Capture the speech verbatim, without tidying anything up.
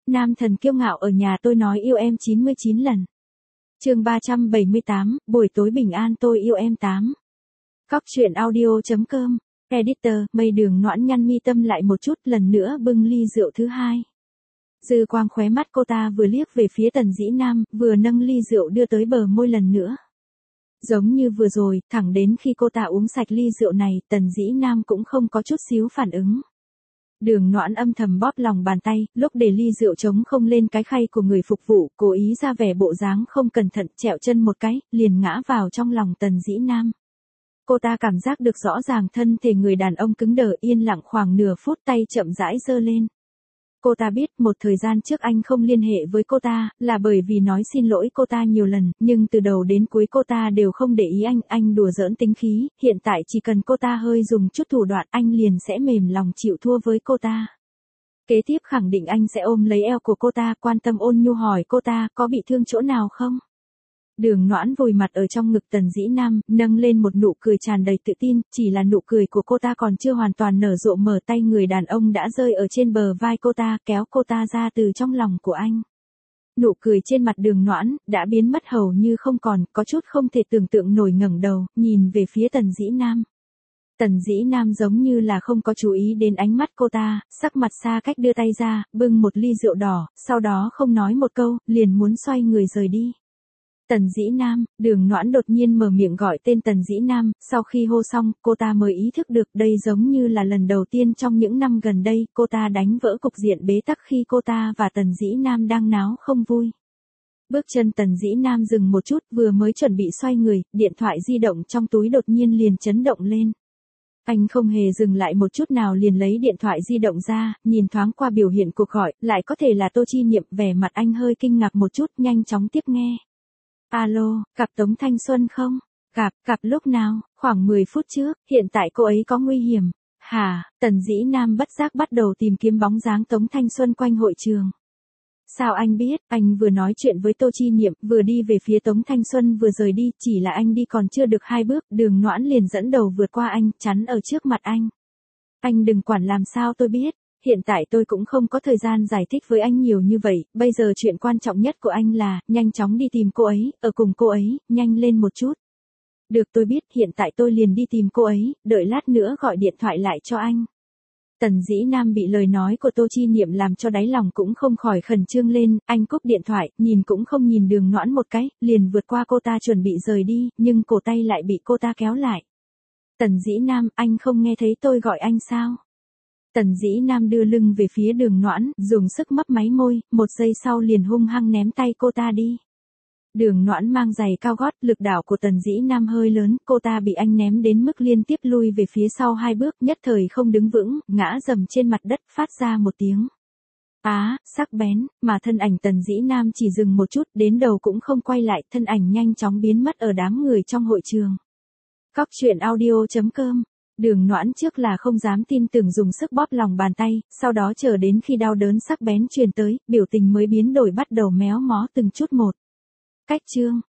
nam thần kiêu ngạo ở nhà tôi nói yêu em chín mươi chín lần. Chương ba trăm bảy mươi tám, buổi tối bình an tôi yêu em tám. Cóc truyện audio chấm com, editor, mây Đường Noãn nhăn mi tâm lại một chút, lần nữa bưng ly rượu thứ hai. Dư quang khóe mắt cô ta vừa liếc về phía Tần Dĩ Nam, vừa nâng ly rượu đưa tới bờ môi lần nữa. Giống như vừa rồi, thẳng đến khi cô ta uống sạch ly rượu này, Tần Dĩ Nam cũng không có chút xíu phản ứng. Đường Noãn âm thầm bóp lòng bàn tay, lúc để ly rượu trống không lên cái khay của người phục vụ, cố ý ra vẻ bộ dáng không cẩn thận, trẹo chân một cái, liền ngã vào trong lòng Tần Dĩ Nam. Cô ta cảm giác được rõ ràng thân thể người đàn ông cứng đờ, yên lặng khoảng nửa phút, tay chậm rãi giơ lên. Cô ta biết một thời gian trước anh không liên hệ với cô ta, là bởi vì nói xin lỗi cô ta nhiều lần, nhưng từ đầu đến cuối cô ta đều không để ý anh, anh đùa giỡn tính khí, hiện tại chỉ cần cô ta hơi dùng chút thủ đoạn anh liền sẽ mềm lòng chịu thua với cô ta. Kế tiếp khẳng định anh sẽ ôm lấy eo của cô ta, quan tâm ôn nhu hỏi cô ta có bị thương chỗ nào không. Đường Noãn vùi mặt ở trong ngực Tần Dĩ Nam, nâng lên một nụ cười tràn đầy tự tin, chỉ là nụ cười của cô ta còn chưa hoàn toàn nở rộ, mở tay người đàn ông đã rơi ở trên bờ vai cô ta, kéo cô ta ra từ trong lòng của anh. Nụ cười trên mặt Đường Noãn đã biến mất hầu như không còn, có chút không thể tưởng tượng nổi, ngẩng đầu, nhìn về phía Tần Dĩ Nam. Tần Dĩ Nam giống như là không có chú ý đến ánh mắt cô ta, sắc mặt xa cách đưa tay ra, bưng một ly rượu đỏ, sau đó không nói một câu, liền muốn xoay người rời đi. Tần Dĩ Nam, Đường Noãn đột nhiên mở miệng gọi tên Tần Dĩ Nam, sau khi hô xong, cô ta mới ý thức được đây giống như là lần đầu tiên trong những năm gần đây, cô ta đánh vỡ cục diện bế tắc khi cô ta và Tần Dĩ Nam đang náo không vui. Bước chân Tần Dĩ Nam dừng một chút, vừa mới chuẩn bị xoay người, điện thoại di động trong túi đột nhiên liền chấn động lên. Anh không hề dừng lại một chút nào liền lấy điện thoại di động ra, nhìn thoáng qua biểu hiện cuộc gọi, lại có thể là Tô Chi Niệm, vẻ mặt anh hơi kinh ngạc một chút, nhanh chóng tiếp nghe. Alo, gặp Tống Thanh Xuân không? Gặp, gặp lúc nào? Khoảng mười phút trước, hiện tại cô ấy có nguy hiểm. Hả? Tần Dĩ Nam bất giác bắt đầu tìm kiếm bóng dáng Tống Thanh Xuân quanh hội trường. Sao anh biết? Anh vừa nói chuyện với Tô Chi Niệm, vừa đi về phía Tống Thanh Xuân vừa rời đi, chỉ là anh đi còn chưa được hai bước, Đường Noãn liền dẫn đầu vượt qua anh, chắn ở trước mặt anh. Anh đừng quản làm sao tôi biết. Hiện tại tôi cũng không có thời gian giải thích với anh nhiều như vậy, bây giờ chuyện quan trọng nhất của anh là, nhanh chóng đi tìm cô ấy, ở cùng cô ấy, nhanh lên một chút. Được, tôi biết, hiện tại tôi liền đi tìm cô ấy, đợi lát nữa gọi điện thoại lại cho anh. Tần Dĩ Nam bị lời nói của Tô Chi Niệm làm cho đáy lòng cũng không khỏi khẩn trương lên, anh cúp điện thoại, nhìn cũng không nhìn Đường Noãn một cái, liền vượt qua cô ta chuẩn bị rời đi, nhưng cổ tay lại bị cô ta kéo lại. Tần Dĩ Nam, anh không nghe thấy tôi gọi anh sao? Tần Dĩ Nam đưa lưng về phía Đường Noãn, dùng sức mấp máy môi, một giây sau liền hung hăng ném tay cô ta đi. Đường Noãn mang giày cao gót, lực đảo của Tần Dĩ Nam hơi lớn, cô ta bị anh ném đến mức liên tiếp lui về phía sau hai bước, nhất thời không đứng vững, ngã dầm trên mặt đất, phát ra một tiếng á, sắc bén, mà thân ảnh Tần Dĩ Nam chỉ dừng một chút, đến đầu cũng không quay lại, thân ảnh nhanh chóng biến mất ở đám người trong hội trường. Cóc truyện audio chấm com. Đường Noãn trước là không dám tin tưởng, dùng sức bóp lòng bàn tay, sau đó chờ đến khi đau đớn sắc bén truyền tới, biểu tình mới biến đổi, bắt đầu méo mó từng chút một. Cách chương